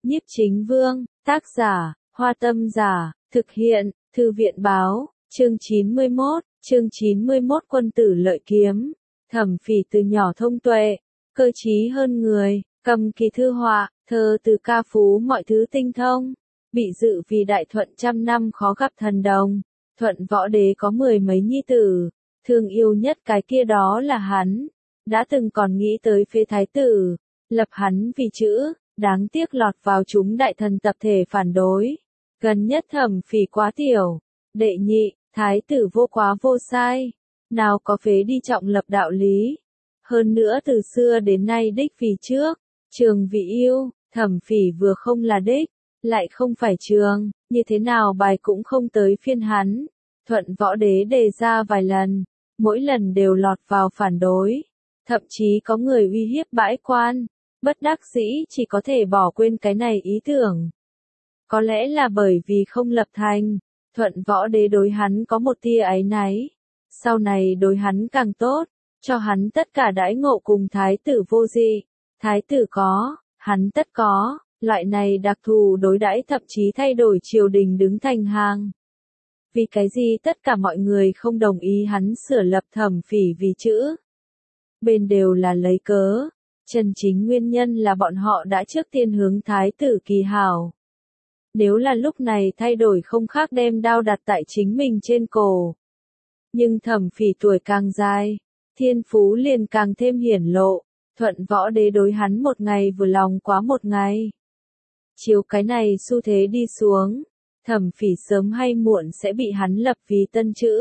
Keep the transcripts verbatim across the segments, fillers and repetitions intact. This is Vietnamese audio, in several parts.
Nhiếp Chính Vương, tác giả, Hoa Tâm Giả, thực hiện, Thư viện Báo, chương chín mươi mốt, chương chín mươi mốt Quân tử lợi kiếm. Thẩm Phỉ từ nhỏ thông tuệ, cơ trí hơn người, cầm kỳ thư họa, thơ từ ca phú mọi thứ tinh thông. Bị dự vì đại thuận trăm năm khó gặp thần đồng. Thuận võ đế có mười mấy nhi tử, thương yêu nhất cái kia đó là hắn. Đã từng còn nghĩ tới phế thái tử, lập hắn vì chữ, đáng tiếc lọt vào chúng đại thần tập thể phản đối. Gần nhất Thẩm Phỉ quá tiểu. Đệ nhị, thái tử vô quá vô sai, nào có phế đi trọng lập đạo lý. Hơn nữa từ xưa đến nay đích vì trước, trường vì yêu, Thẩm Phỉ vừa không là đích, lại không phải trường, như thế nào bài cũng không tới phiên hắn. Thuận võ đế đề ra vài lần, mỗi lần đều lọt vào phản đối, thậm chí có người uy hiếp bãi quan, bất đắc dĩ chỉ có thể bỏ quên cái này ý tưởng. Có lẽ là bởi vì không lập thành, Thuận võ đế đối hắn có một tia áy náy, sau này đối hắn càng tốt, cho hắn tất cả đãi ngộ cùng thái tử vô dị. Thái tử có, hắn tất có, loại này đặc thù đối đãi thậm chí thay đổi triều đình đứng thành hàng. Vì cái gì tất cả mọi người không đồng ý hắn sửa lập Thẩm Phỉ vì chữ? Bên đều là lấy cớ, chân chính nguyên nhân là bọn họ đã trước tiên hướng thái tử kỳ hảo. Nếu là lúc này thay đổi không khác đem đao đặt tại chính mình trên cổ. Nhưng Thẩm Phỉ tuổi càng dài, thiên phú liền càng thêm hiển lộ, Thuận võ đế đối hắn một ngày vừa lòng quá một ngày. Chiếu cái này xu thế đi xuống, Thẩm Phỉ sớm hay muộn sẽ bị hắn lập vì tân chữ.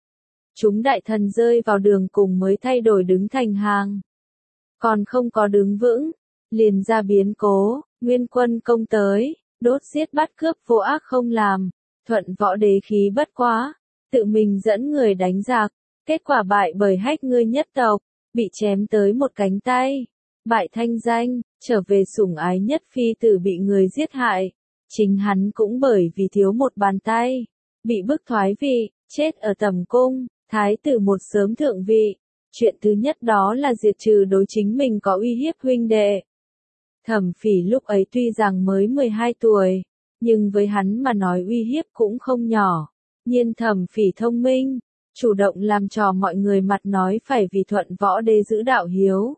Chúng đại thần rơi vào đường cùng mới thay đổi đứng thành hàng. Còn không có đứng vững, liền ra biến cố, nguyên quân công tới, đốt giết bắt cướp vô ác không làm. Thuận võ đế khí bất quá, tự mình dẫn người đánh giặc, kết quả bại bởi hách ngươi nhất tộc, bị chém tới một cánh tay, bại thanh danh, trở về sủng ái nhất phi tử bị người giết hại. Chính hắn cũng bởi vì thiếu một bàn tay, bị bức thoái vị, chết ở tầm cung. Thái tử một sớm thượng vị, chuyện thứ nhất đó là diệt trừ đối chính mình có uy hiếp huynh đệ. Thẩm Phỉ lúc ấy tuy rằng mới mười hai tuổi, nhưng với hắn mà nói uy hiếp cũng không nhỏ. Nhiên Thẩm Phỉ thông minh, chủ động làm trò mọi người mặt nói phải vì Thuận võ đế giữ đạo hiếu.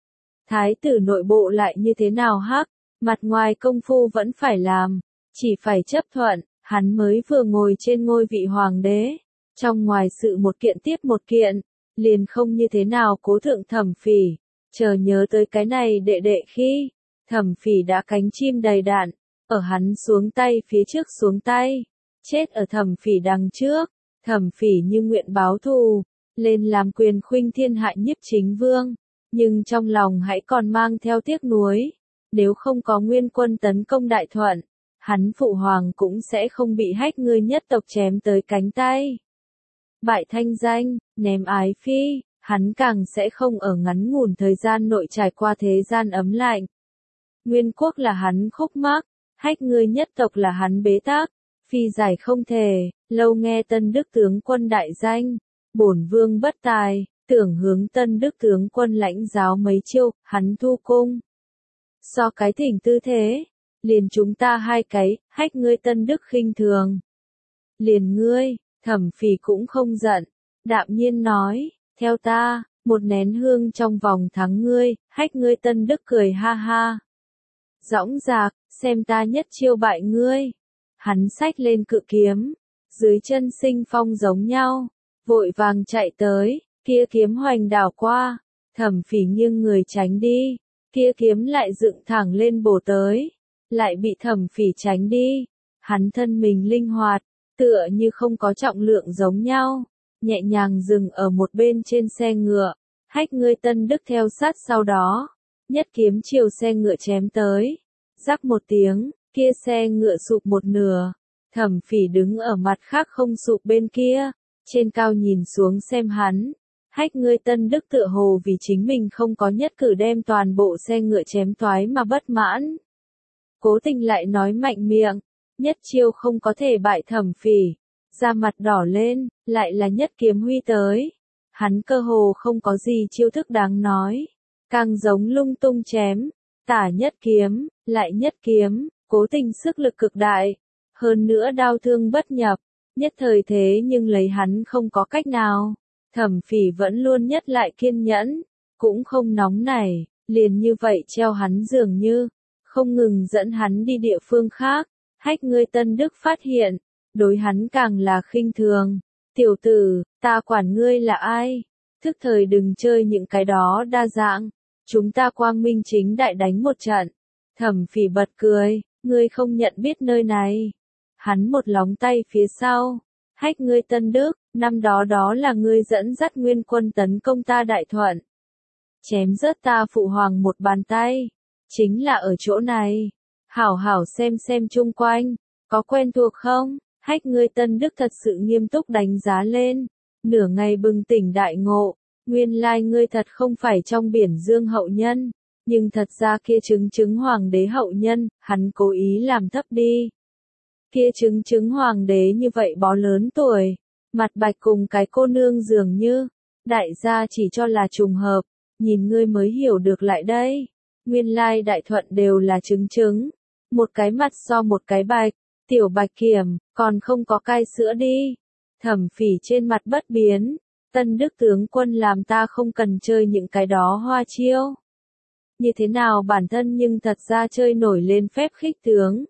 Thái tử nội bộ lại như thế nào hắc, mặt ngoài công phu vẫn phải làm, chỉ phải chấp thuận, hắn mới vừa ngồi trên ngôi vị hoàng đế. Trong ngoài sự một kiện tiếp một kiện, liền không như thế nào cố thượng Thẩm Phỉ, chờ nhớ tới cái này đệ đệ khi, Thẩm Phỉ đã cánh chim đầy đạn, ở hắn xuống tay phía trước xuống tay, chết ở Thẩm Phỉ đằng trước. Thẩm Phỉ như nguyện báo thù, lên làm quyền khuynh thiên hạ Nhiếp Chính Vương, nhưng trong lòng hãy còn mang theo tiếc nuối, nếu không có nguyên quân tấn công đại thuận, hắn phụ hoàng cũng sẽ không bị hách ngươi nhất tộc chém tới cánh tay. Bại thanh danh, ném ái phi, hắn càng sẽ không ở ngắn ngủn thời gian nội trải qua thế gian ấm lạnh. Nguyên quốc là hắn khúc mắc, hách ngươi nhất tộc là hắn bế tắc, phi giải không thể. Lâu nghe Tân Đức tướng quân đại danh, bổn vương bất tài, tưởng hướng Tân Đức tướng quân lãnh giáo mấy chiêu, hắn thu cung. So cái thỉnh tư thế, liền chúng ta hai cái, hách ngươi Tân Đức khinh thường. Liền ngươi, Thẩm Phỉ cũng không giận, đạm nhiên nói, theo ta, một nén hương trong vòng thắng ngươi, hách ngươi Tân Đức cười ha ha. Dõng dạc, xem ta nhất chiêu bại ngươi. Hắn xách lên cự kiếm, dưới chân sinh phong giống nhau, vội vàng chạy tới, kia kiếm hoành đảo qua, Thẩm Phỉ nghiêng người tránh đi, kia kiếm lại dựng thẳng lên bổ tới, lại bị Thẩm Phỉ tránh đi. Hắn thân mình linh hoạt, tựa như không có trọng lượng giống nhau, nhẹ nhàng dừng ở một bên trên xe ngựa, hách ngươi Tân Đức theo sát sau đó, nhất kiếm chiều xe ngựa chém tới, rắc một tiếng, kia xe ngựa sụp một nửa. Thẩm Phỉ đứng ở mặt khác không sụp bên kia, trên cao nhìn xuống xem hắn, hách ngươi Tân Đức tựa hồ vì chính mình không có nhất cử đem toàn bộ xe ngựa chém toái mà bất mãn. Cố tình lại nói mạnh miệng, nhất chiêu không có thể bại Thẩm Phỉ, da mặt đỏ lên, lại là nhất kiếm huy tới. Hắn cơ hồ không có gì chiêu thức đáng nói, càng giống lung tung chém, tả nhất kiếm, lại nhất kiếm, cố tình sức lực cực đại, hơn nữa đao thương bất nhập, nhất thời thế nhưng lấy hắn không có cách nào. Thẩm Phỉ vẫn luôn nhất lại kiên nhẫn, cũng không nóng nảy, liền như vậy treo hắn dường như, không ngừng dẫn hắn đi địa phương khác. Hách ngươi Tân Đức phát hiện, đối hắn càng là khinh thường. Tiểu tử, ta quản ngươi là ai? Thức thời đừng chơi những cái đó đa dạng. Chúng ta quang minh chính đại đánh một trận. Thẩm Phỉ bật cười, ngươi không nhận biết nơi này. Hắn một lóng tay phía sau. Hách ngươi Tân Đức, năm đó đó là ngươi dẫn dắt nguyên quân tấn công ta Đại Thuận. Chém rớt ta phụ hoàng một bàn tay. Chính là ở chỗ này. Hảo hảo xem xem chung quanh. Có quen thuộc không? Hách ngươi Tân Đức thật sự nghiêm túc đánh giá lên. Nửa ngày bừng tỉnh đại ngộ. Nguyên lai ngươi thật không phải trong biển dương hậu nhân. Nhưng thật ra kia chứng chứng hoàng đế hậu nhân, hắn cố ý làm thấp đi. Kia chứng chứng hoàng đế như vậy bó lớn tuổi. Mặt bạch cùng cái cô nương dường như. Đại gia chỉ cho là trùng hợp. Nhìn ngươi mới hiểu được lại đây. Nguyên lai Đại Thuận đều là chứng chứng. Một cái mặt so một cái bạch. Tiểu Bạch Kiểm, còn không có cai sữa đi. Thẩm Phỉ trên mặt bất biến. Tân Đức tướng quân làm ta không cần chơi những cái đó hoa chiêu. Như thế nào bản thân nhưng thật ra chơi nổi lên phép khích tướng.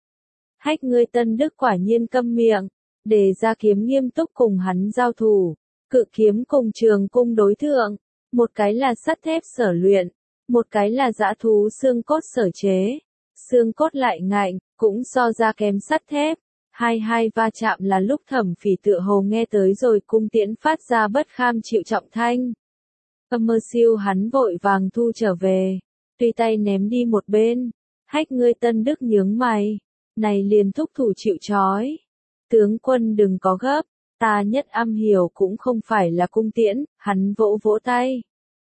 Hách ngươi Tân Đức quả nhiên câm miệng. Để ra kiếm nghiêm túc cùng hắn giao thủ. Cự kiếm cùng trường cung đối thượng. Một cái là sắt thép sở luyện. Một cái là dã thú xương cốt sở chế. Xương cốt lại ngạnh, cũng so ra kém sắt thép. Hai hai va chạm là lúc Thẩm Phỉ tựa hồ nghe tới rồi cung tiễn phát ra bất kham chịu trọng thanh. Âm mơ siêu hắn vội vàng thu trở về. Tùy tay ném đi một bên. Hách ngươi Tân Đức nhướng mày. Này liền thúc thủ chịu trói. Tướng quân đừng có gấp. Ta nhất am hiểu cũng không phải là cung tiễn. Hắn vỗ vỗ tay.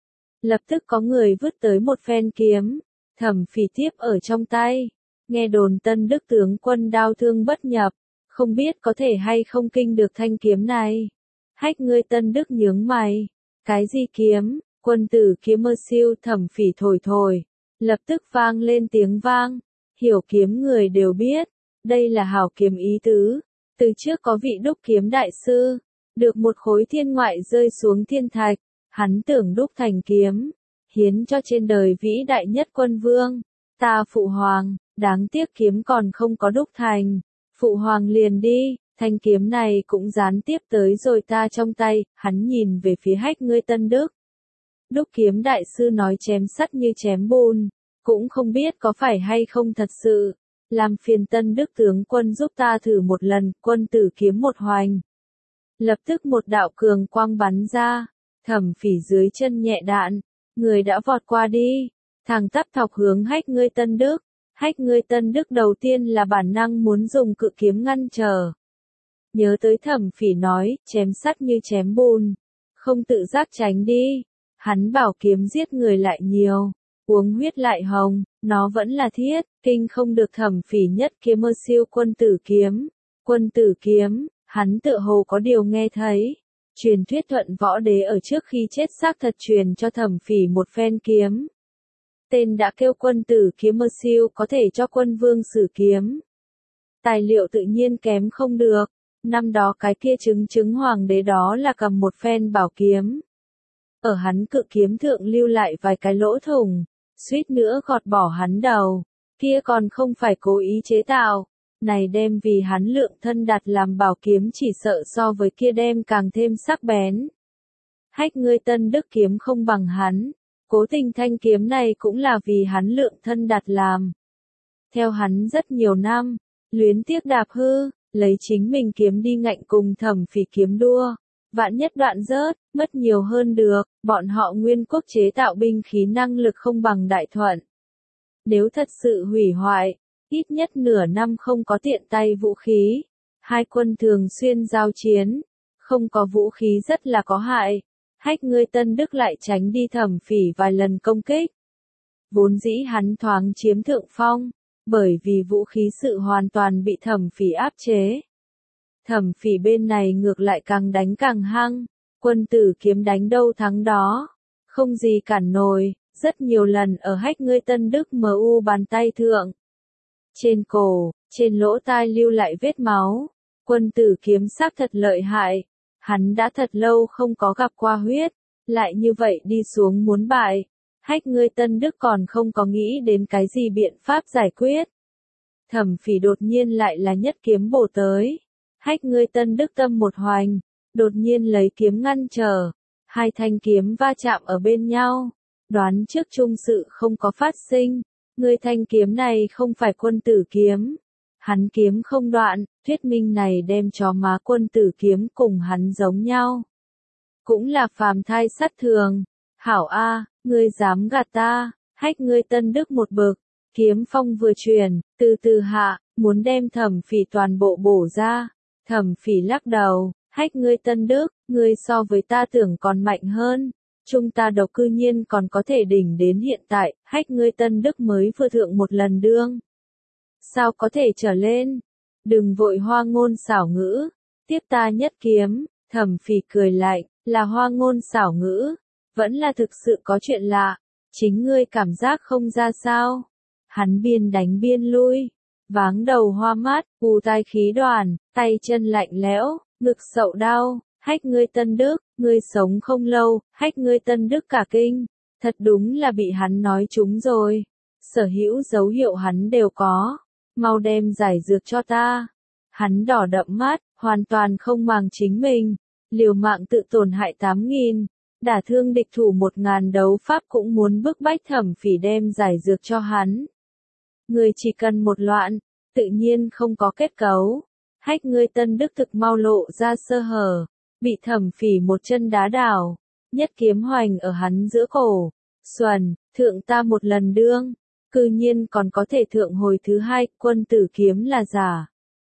Lập tức có người vứt tới một phen kiếm. Thẩm Phỉ tiếp ở trong tay. Nghe đồn Tân Đức tướng quân đao thương bất nhập. Không biết có thể hay không kinh được thanh kiếm này. Hách ngươi Tân Đức nhướng mày. Cái gì kiếm? Quân tử kiếm mơ siêu Thẩm Phỉ thổi thổi. Lập tức vang lên tiếng vang. Hiểu kiếm người đều biết. Đây là hảo kiếm ý tứ. Từ trước có vị đúc kiếm đại sư. Được một khối thiên ngoại rơi xuống thiên thạch. Hắn tưởng đúc thành kiếm. Hiến cho trên đời vĩ đại nhất quân vương. Ta phụ hoàng, đáng tiếc kiếm còn không có đúc thành. Phụ hoàng liền đi, thanh kiếm này cũng gián tiếp tới rồi ta trong tay. Hắn nhìn về phía hách ngươi Tân Đức. Đúc kiếm đại sư nói chém sắt như chém bùn. Cũng không biết có phải hay không thật sự. Làm phiền Tân Đức tướng quân giúp ta thử một lần. Quân tử kiếm một hoành. Lập tức một đạo cường quang bắn ra. Thẩm Phỉ dưới chân nhẹ đạn. Người đã vọt qua đi. Thẳng tắp thọc hướng hách ngươi Tân Đức. Hách ngươi Tân Đức đầu tiên là bản năng muốn dùng cự kiếm ngăn trở. Nhớ tới Thẩm Phỉ nói, chém sắt như chém bùn. Không tự giác tránh đi. Hắn bảo kiếm giết người lại nhiều. Uống huyết lại hồng, nó vẫn là thiết. Kinh không được Thẩm Phỉ nhất kiếm mơ siêu quân tử kiếm. Quân tử kiếm, hắn tựa hồ có điều nghe thấy. Truyền thuyết Thuận Võ Đế ở trước khi chết xác thật truyền cho Thẩm Phỉ một phen kiếm. Tên đã kêu quân tử kiếm mơ siêu có thể cho quân vương sử kiếm. Tài liệu tự nhiên kém không được. Năm đó cái kia chứng chứng hoàng đế đó là cầm một phen bảo kiếm. Ở hắn cự kiếm thượng lưu lại vài cái lỗ thủng. Suýt nữa gọt bỏ hắn đầu. Kia còn không phải cố ý chế tạo. Này đem vì hắn lượng thân đặt làm bảo kiếm chỉ sợ so với kia đem càng thêm sắc bén. Hách ngươi Tân Đức kiếm không bằng hắn. Cố tình thanh kiếm này cũng là vì hắn lượng thân đặt làm. Theo hắn rất nhiều năm, luyến tiếc đạp hư, lấy chính mình kiếm đi ngạnh cùng Thẩm Phỉ kiếm đua. Vạn nhất đoạn rớt, mất nhiều hơn được, bọn họ nguyên quốc chế tạo binh khí năng lực không bằng Đại Thuận. Nếu thật sự hủy hoại, ít nhất nửa năm không có tiện tay vũ khí. Hai quân thường xuyên giao chiến, không có vũ khí rất là có hại. Hách ngươi Tân Đức lại tránh đi Thẩm Phỉ vài lần công kích. Vốn dĩ hắn thoáng chiếm thượng phong, bởi vì vũ khí sự hoàn toàn bị Thẩm Phỉ áp chế. Thẩm Phỉ bên này ngược lại càng đánh càng hăng, quân tử kiếm đánh đâu thắng đó, không gì cản nổi, rất nhiều lần ở hách ngươi Tân Đức em u bàn tay thượng. Trên cổ, trên lỗ tai lưu lại vết máu. Quân tử kiếm xác thật lợi hại. Hắn đã thật lâu không có gặp qua huyết. Lại như vậy đi xuống muốn bại. Hách ngươi Tân Đức còn không có nghĩ đến cái gì biện pháp giải quyết. Thẩm Phỉ đột nhiên lại là nhất kiếm bổ tới. Hách ngươi Tân Đức tâm một hoành. Đột nhiên lấy kiếm ngăn trở. Hai thanh kiếm va chạm ở bên nhau. Đoán trước chung sự không có phát sinh. Ngươi thanh kiếm này không phải quân tử kiếm. Hắn kiếm không đoạn, thuyết minh này đem chó má quân tử kiếm cùng hắn giống nhau. Cũng là phàm thai sát thường. Hảo A, ngươi dám gạt ta, hách ngươi Tân Đức một bực. Kiếm phong vừa truyền, từ từ hạ, muốn đem Thẩm Phỉ toàn bộ bổ ra. Thẩm Phỉ lắc đầu, hách ngươi Tân Đức, ngươi so với ta tưởng còn mạnh hơn. Chúng ta độc cư nhiên còn có thể đỉnh đến hiện tại, hách ngươi Tân Đức mới vừa thượng một lần đương. Sao có thể trở lên? Đừng vội hoa ngôn xảo ngữ, tiếp ta nhất kiếm. Thẩm Phỉ cười lạnh, là hoa ngôn xảo ngữ, vẫn là thực sự có chuyện lạ, chính ngươi cảm giác không ra sao. Hắn biên đánh biên lui, váng đầu hoa mắt, ù tai khí đoàn, tay chân lạnh lẽo, ngực sậu đau, hách ngươi Tân Đức, ngươi sống không lâu, hách ngươi Tân Đức cả kinh, thật đúng là bị hắn nói trúng rồi. Sở hữu dấu hiệu hắn đều có, mau đem giải dược cho ta. Hắn đỏ đậm mắt, hoàn toàn không màng chính mình, liều mạng tự tổn hại tám nghìn, đả thương địch thủ một ngàn đấu pháp cũng muốn bức bách Thẩm Phỉ đem giải dược cho hắn. Người chỉ cần một loạn, tự nhiên không có kết cấu. Hách ngươi Tân Đức thực mau lộ ra sơ hở, bị Thẩm Phỉ một chân đá đảo, nhất kiếm hoành ở hắn giữa cổ. Xuẩn, thượng ta một lần đương, cư nhiên còn có thể thượng hồi thứ hai, quân tử kiếm là giả.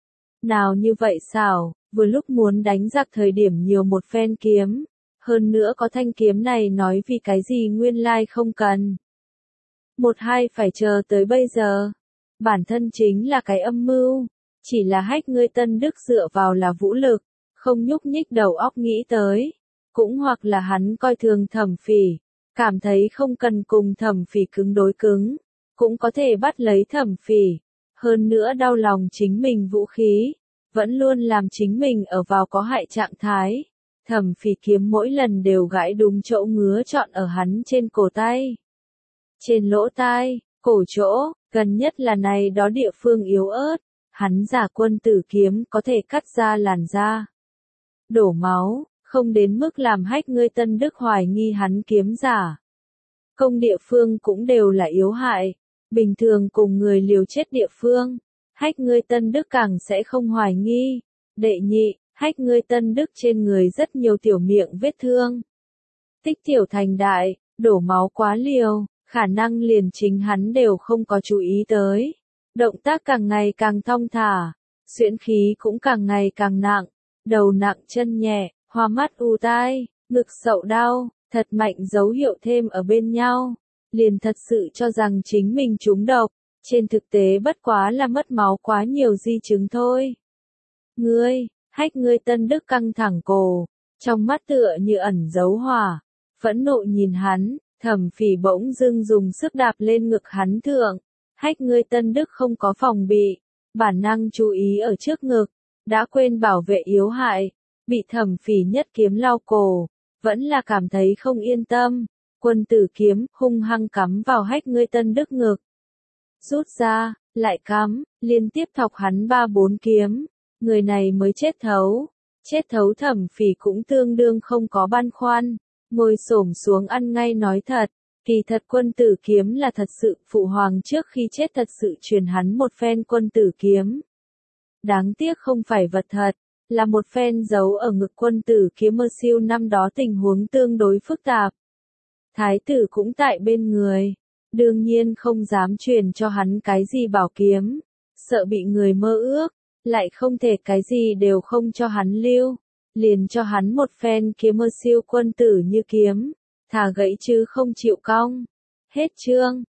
Nào như vậy xảo, vừa lúc muốn đánh giặc thời điểm nhiều một phen kiếm, hơn nữa có thanh kiếm này nói vì cái gì nguyên lai không cần. Một hai phải chờ tới bây giờ, bản thân chính là cái âm mưu, chỉ là hách ngươi Tân Đức dựa vào là vũ lực, không nhúc nhích đầu óc nghĩ tới, cũng hoặc là hắn coi thường Thẩm Phỉ, cảm thấy không cần cùng Thẩm Phỉ cứng đối cứng, cũng có thể bắt lấy Thẩm Phỉ, hơn nữa đau lòng chính mình vũ khí, vẫn luôn làm chính mình ở vào có hại trạng thái. Thẩm Phỉ kiếm mỗi lần đều gãi đúng chỗ ngứa chọn ở hắn trên cổ tay, trên lỗ tai, cổ chỗ, gần nhất là này đó địa phương yếu ớt, hắn giả quân tử kiếm có thể cắt ra làn da, đổ máu, không đến mức làm hách ngươi Tân Đức hoài nghi hắn kiếm giả. Công địa phương cũng đều là yếu hại, bình thường cùng người liều chết địa phương, hách ngươi Tân Đức càng sẽ không hoài nghi. Đệ nhị, hách ngươi Tân Đức trên người rất nhiều tiểu miệng vết thương. Tích tiểu thành đại, đổ máu quá liều, khả năng liền chính hắn đều không có chú ý tới. Động tác càng ngày càng thong thả, xuyễn khí cũng càng ngày càng nặng, đầu nặng chân nhẹ, hoa mắt u tai, ngực sậu đau, thật mạnh dấu hiệu thêm ở bên nhau, liền thật sự cho rằng chính mình trúng độc, trên thực tế bất quá là mất máu quá nhiều di chứng thôi. Ngươi, hách ngươi Tân Đức căng thẳng cổ, trong mắt tựa như ẩn dấu hỏa, phẫn nộ nhìn hắn. Thẩm Phỉ bỗng dưng dùng sức đạp lên ngực hắn thượng, hách ngươi Tân Đức không có phòng bị, bản năng chú ý ở trước ngực, đã quên bảo vệ yếu hại, bị Thẩm Phỉ nhất kiếm lao cổ, vẫn là cảm thấy không yên tâm, quân tử kiếm hung hăng cắm vào hách ngươi Tân Đức ngực. Rút ra, lại cắm, liên tiếp thọc hắn ba bốn kiếm, người này mới chết thấu, chết thấu Thẩm Phỉ cũng tương đương không có băn khoăn. Ngồi xổm xuống ăn ngay nói thật, kỳ thật quân tử kiếm là thật sự, phụ hoàng trước khi chết thật sự truyền hắn một phen quân tử kiếm. Đáng tiếc không phải vật thật, là một phen giấu ở ngực quân tử kiếm mơ siêu năm đó tình huống tương đối phức tạp. Thái tử cũng tại bên người, đương nhiên không dám truyền cho hắn cái gì bảo kiếm, sợ bị người mơ ước, lại không thể cái gì đều không cho hắn lưu. Liền cho hắn một phen kiếm mơ siêu quân tử như kiếm, thà gãy chứ không chịu cong. Hết chương.